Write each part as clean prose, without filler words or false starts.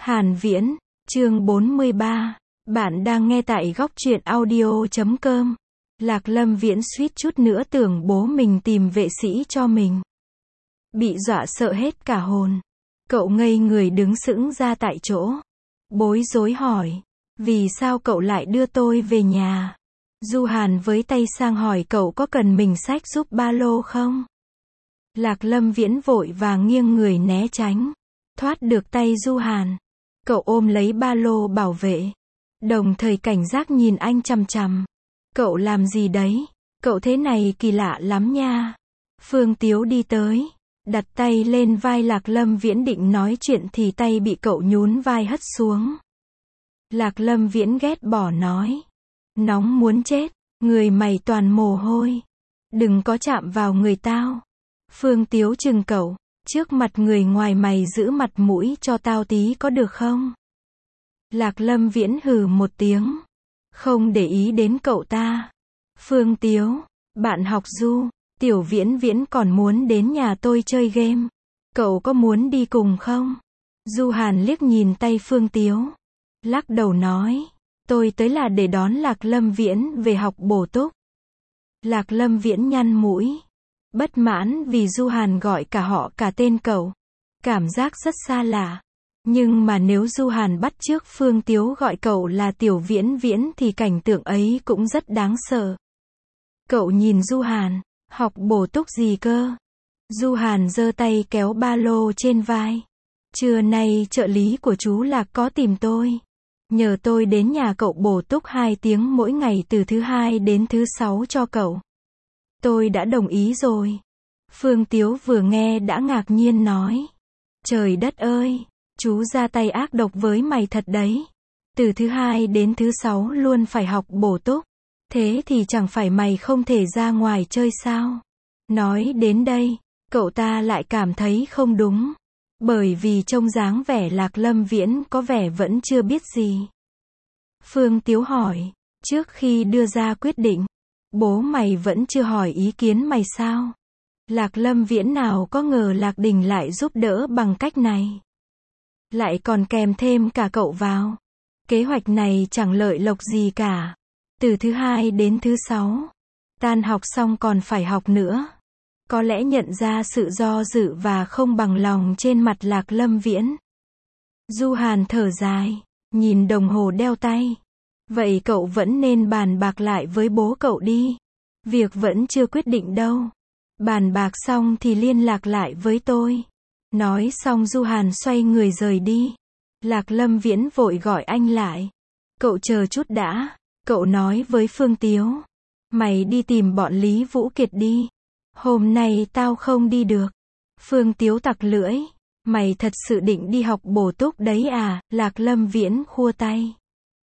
Hàn Viễn, chương 43. Bạn đang nghe tại góc truyện audio.com. Lạc Lâm Viễn suýt chút nữa tưởng bố mình tìm vệ sĩ cho mình. Bị dọa sợ hết cả hồn. Cậu ngây người đứng sững ra tại chỗ. Bối rối hỏi. Vì sao cậu lại đưa tôi về nhà? Du Hàn với tay sang hỏi cậu có cần mình xách giúp ba lô không? Lạc Lâm Viễn vội vàng nghiêng người né tránh. Thoát được tay Du Hàn. Cậu ôm lấy ba lô bảo vệ. Đồng thời cảnh giác nhìn anh chằm chằm. Cậu làm gì đấy? Cậu thế này kỳ lạ lắm nha. Phương Tiếu đi tới. Đặt tay lên vai Lạc Lâm Viễn định nói chuyện thì tay bị cậu nhún vai hất xuống. Lạc Lâm Viễn ghét bỏ nói. Nóng muốn chết. Người mày toàn mồ hôi. Đừng có chạm vào người tao. Phương Tiếu chừng cậu. Trước mặt người ngoài mày giữ mặt mũi cho tao tí có được không? Lạc Lâm Viễn hừ một tiếng. Không để ý đến cậu ta. Phương Tiếu, bạn học Du, Tiểu Viễn Viễn còn muốn đến nhà tôi chơi game. Cậu có muốn đi cùng không? Du Hàn liếc nhìn tay Phương Tiếu. Lắc đầu nói. Tôi tới là để đón Lạc Lâm Viễn về học bổ túc. Lạc Lâm Viễn nhăn mũi. Bất mãn vì Du Hàn gọi cả họ cả tên cậu. Cảm giác rất xa lạ. Nhưng mà nếu Du Hàn bắt chước Phương Tiếu gọi cậu là Tiểu Viễn Viễn thì cảnh tượng ấy cũng rất đáng sợ. Cậu nhìn Du Hàn, học bổ túc gì cơ? Du Hàn giơ tay kéo ba lô trên vai. Trưa nay trợ lý của chú Lạc có tìm tôi. Nhờ tôi đến nhà cậu bổ túc 2 tiếng mỗi ngày từ thứ 2 đến thứ 6 cho cậu. Tôi đã đồng ý rồi. Phương Tiếu vừa nghe đã ngạc nhiên nói. Trời đất ơi, chú ra tay ác độc với mày thật đấy. Từ thứ 2 đến thứ 6 luôn phải học bổ túc. Thế thì chẳng phải mày không thể ra ngoài chơi sao? Nói đến đây, cậu ta lại cảm thấy không đúng. Bởi vì trông dáng vẻ Lạc Lâm Viễn có vẻ vẫn chưa biết gì. Phương Tiếu hỏi, trước khi đưa ra quyết định, bố mày vẫn chưa hỏi ý kiến mày sao? Lạc Lâm Viễn nào có ngờ Lạc Đình lại giúp đỡ bằng cách này. Lại còn kèm thêm cả cậu vào. Kế hoạch này chẳng lợi lộc gì cả. Từ thứ 2 đến thứ 6. Tan học xong còn phải học nữa. Có lẽ nhận ra sự do dự và không bằng lòng trên mặt Lạc Lâm Viễn. Du Hàn thở dài. Nhìn đồng hồ đeo tay. Vậy cậu vẫn nên bàn bạc lại với bố cậu đi. Việc vẫn chưa quyết định đâu. Bàn bạc xong thì liên lạc lại với tôi. Nói xong Du Hàn xoay người rời đi. Lạc Lâm Viễn vội gọi anh lại. Cậu chờ chút đã. Cậu nói với Phương Tiếu. Mày đi tìm bọn Lý Vũ Kiệt đi. Hôm nay tao không đi được. Phương Tiếu tặc lưỡi. Mày thật sự định đi học bổ túc đấy à? Lạc Lâm Viễn khua tay.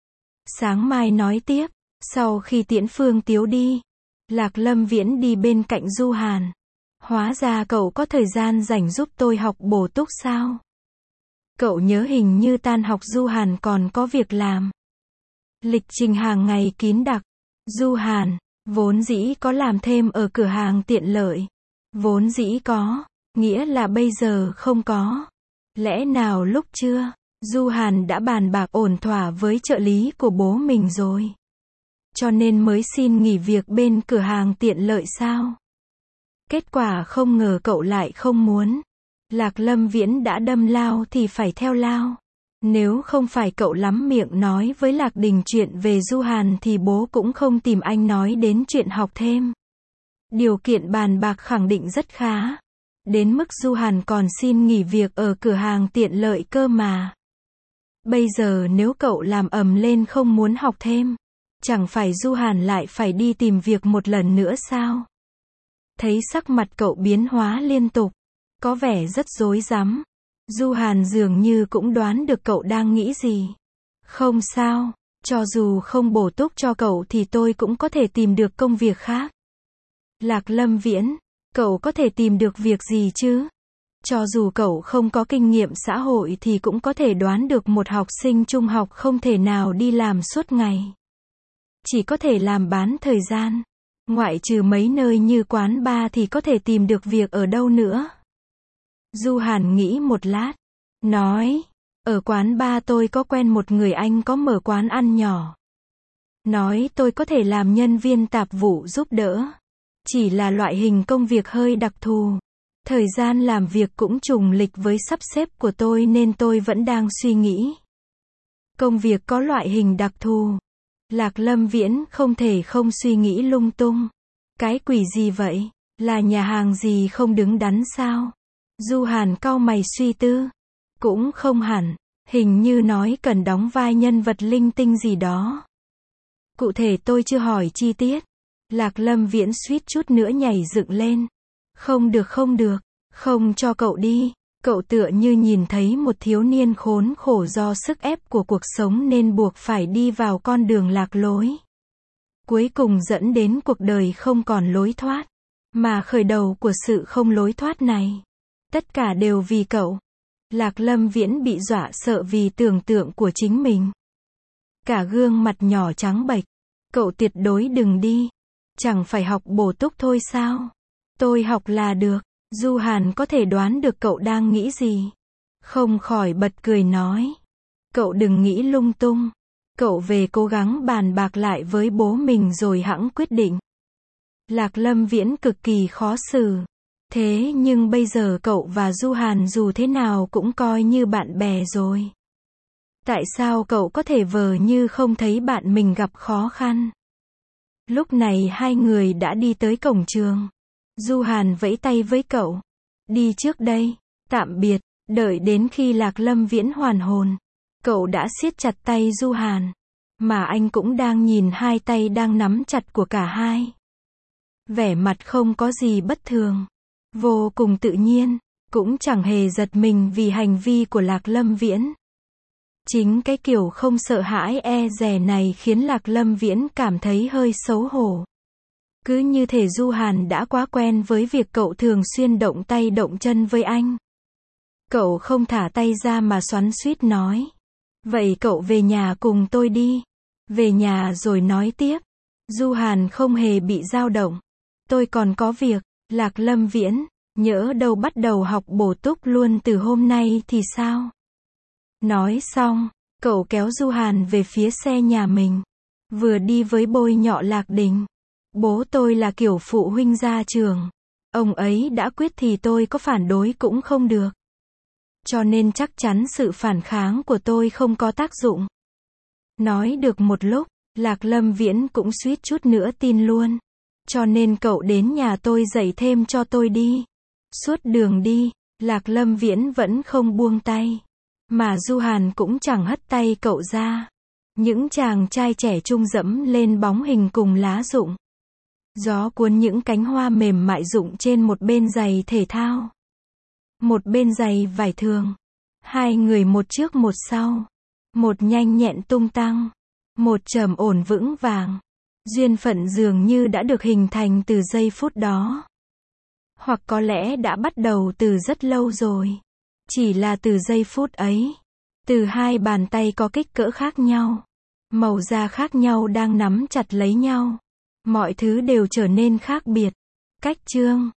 Sáng mai nói tiếp. Sau khi tiễn Phương Tiếu đi, Lạc Lâm Viễn đi bên cạnh Du Hàn. Hóa ra cậu có thời gian rảnh giúp tôi học bổ túc sao? Cậu nhớ hình như tan học Du Hàn còn có việc làm. Lịch trình hàng ngày kín đặc. Du Hàn, vốn dĩ có làm thêm ở cửa hàng tiện lợi. Vốn dĩ có, nghĩa là bây giờ không có. Lẽ nào lúc trưa, Du Hàn đã bàn bạc ổn thỏa với trợ lý của bố mình rồi. Cho nên mới xin nghỉ việc bên cửa hàng tiện lợi sao? Kết quả không ngờ cậu lại không muốn. Lạc Lâm Viễn đã đâm lao thì phải theo lao. Nếu không phải cậu lắm miệng nói với Lạc Đình chuyện về Du Hàn thì bố cũng không tìm anh nói đến chuyện học thêm. Điều kiện bàn bạc khẳng định rất khá. Đến mức Du Hàn còn xin nghỉ việc ở cửa hàng tiện lợi cơ mà. Bây giờ nếu cậu làm ầm lên không muốn học thêm, chẳng phải Du Hàn lại phải đi tìm việc một lần nữa sao? Thấy sắc mặt cậu biến hóa liên tục, có vẻ rất rối rắm. Du Hàn dường như cũng đoán được cậu đang nghĩ gì. Không sao, cho dù không bổ túc cho cậu thì tôi cũng có thể tìm được công việc khác. Lạc Lâm Viễn, cậu có thể tìm được việc gì chứ? Cho dù cậu không có kinh nghiệm xã hội thì cũng có thể đoán được một học sinh trung học không thể nào đi làm suốt ngày. Chỉ có thể làm bán thời gian. Ngoại trừ mấy nơi như quán bar thì có thể tìm được việc ở đâu nữa? Du Hàn nghĩ một lát. Nói, Ở quán bar tôi có quen một người anh có mở quán ăn nhỏ. Nói tôi có thể làm nhân viên tạp vụ giúp đỡ. Chỉ là loại hình công việc hơi đặc thù. Thời gian làm việc cũng trùng lịch với sắp xếp của tôi nên tôi vẫn đang suy nghĩ. Công việc có loại hình đặc thù. Lạc Lâm Viễn không thể không suy nghĩ lung tung. Cái quỷ gì vậy? Là nhà hàng gì không đứng đắn sao? Du Hàn cau mày suy tư. Cũng không hẳn. Hình như nói cần đóng vai nhân vật linh tinh gì đó. Cụ thể tôi chưa hỏi chi tiết. Lạc Lâm Viễn suýt chút nữa nhảy dựng lên. Không được không được. Không cho cậu đi. Cậu tựa như nhìn thấy một thiếu niên khốn khổ do sức ép của cuộc sống nên buộc phải đi vào con đường lạc lối. Cuối cùng dẫn đến cuộc đời không còn lối thoát. Mà khởi đầu của sự không lối thoát này. Tất cả đều vì cậu. Lạc Lâm Viễn bị dọa sợ vì tưởng tượng của chính mình. Cả gương mặt nhỏ trắng bệch. Cậu tuyệt đối đừng đi. Chẳng phải học bổ túc thôi sao? Tôi học là được. Du Hàn có thể đoán được cậu đang nghĩ gì. Không khỏi bật cười nói. Cậu đừng nghĩ lung tung. Cậu về cố gắng bàn bạc lại với bố mình rồi hẵng quyết định. Lạc Lâm Viễn cực kỳ khó xử. Thế nhưng bây giờ cậu và Du Hàn dù thế nào cũng coi như bạn bè rồi. Tại sao cậu có thể vờ như không thấy bạn mình gặp khó khăn? Lúc này hai người đã đi tới cổng trường. Du Hàn vẫy tay với cậu. Đi trước đây. Tạm biệt. Đợi đến khi Lạc Lâm Viễn hoàn hồn. Cậu đã siết chặt tay Du Hàn. Mà anh cũng đang nhìn hai tay đang nắm chặt của cả hai. Vẻ mặt không có gì bất thường. Vô cùng tự nhiên. Cũng chẳng hề giật mình vì hành vi của Lạc Lâm Viễn. Chính cái kiểu không sợ hãi e dè này khiến Lạc Lâm Viễn cảm thấy hơi xấu hổ. Cứ như thể Du Hàn đã quá quen với việc cậu thường xuyên động tay động chân với anh. Cậu không thả tay ra mà xoắn xuýt nói. Vậy cậu về nhà cùng tôi đi. Về nhà rồi nói tiếp. Du Hàn không hề bị dao động. Tôi còn có việc. Lạc Lâm Viễn, nhỡ đâu bắt đầu học bổ túc luôn từ hôm nay thì sao? Nói xong, cậu kéo Du Hàn về phía xe nhà mình. Vừa đi với bôi nhọ Lạc Đình. Bố tôi là kiểu phụ huynh gia trưởng. Ông ấy đã quyết thì tôi có phản đối cũng không được. Cho nên chắc chắn sự phản kháng của tôi không có tác dụng. Nói được một lúc, Lạc Lâm Viễn cũng suýt chút nữa tin luôn. Cho nên cậu đến nhà tôi dạy thêm cho tôi đi. Suốt đường đi, Lạc Lâm Viễn vẫn không buông tay. Mà Du Hàn cũng chẳng hất tay cậu ra. Những chàng trai trẻ trung dẫm lên bóng hình cùng lá rụng. Gió cuốn những cánh hoa mềm mại rụng trên một bên giày thể thao. Một bên giày vải thường. Hai người một trước một sau. Một nhanh nhẹn tung tăng. Một trầm ổn vững vàng. Duyên phận dường như đã được hình thành từ giây phút đó. Hoặc có lẽ đã bắt đầu từ rất lâu rồi. Chỉ là từ giây phút ấy. Từ hai bàn tay có kích cỡ khác nhau. Màu da khác nhau đang nắm chặt lấy nhau. Mọi thứ đều trở nên khác biệt. Cách chương